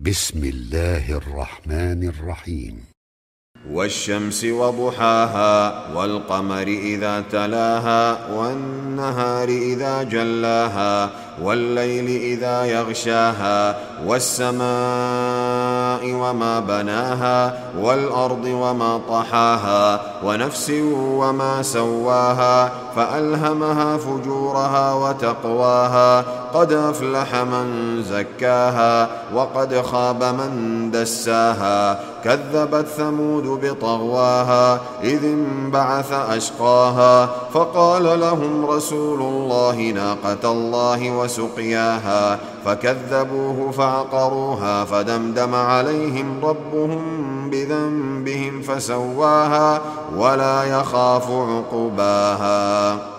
بسم الله الرحمن الرحيم. والشمس وضحاها والقمر إذا تلاها والنهار إذا جلاها والليل إذا يغشاها والسماء وما بناها والأرض وما طحاها ونفس وما سواها فألهمها فجورها وتقواها قد أفلح من زكاها وقد خاب من دساها كذبت ثمود بطغواها إذ انبعث أشقاها فقال لهم رسول الله ناقة الله وسقياها فكذبوه فعقروها فدمدم عليهم ربهم بذنبهم فسواها ولا يخاف عقباها.